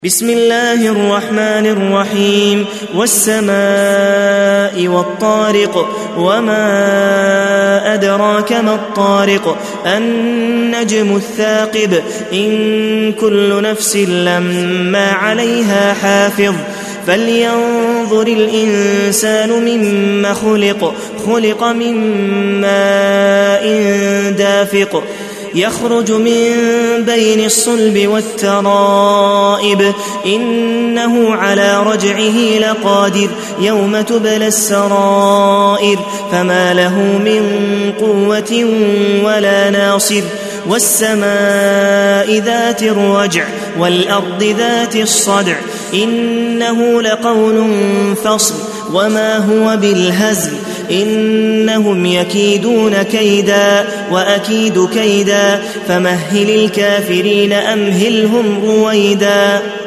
بسم الله الرحمن الرحيم والسماء والطارق وما أدراك ما الطارق النجم الثاقب إن كل نفس لما عليها حافظ فلينظر الإنسان مما خلق من ماء دافق يخرج من بين الصلب والترائب إنه على رجعه لقادر يوم تبلى السرائر فما له من قوة ولا ناصر والسماء ذات الرجع والأرض ذات الصدع إنه لقول فصل وما هو بالهزل إنهم يكيدون كيدا وأكيد كيدا فمهل الكافرين أمهلهم رويدا.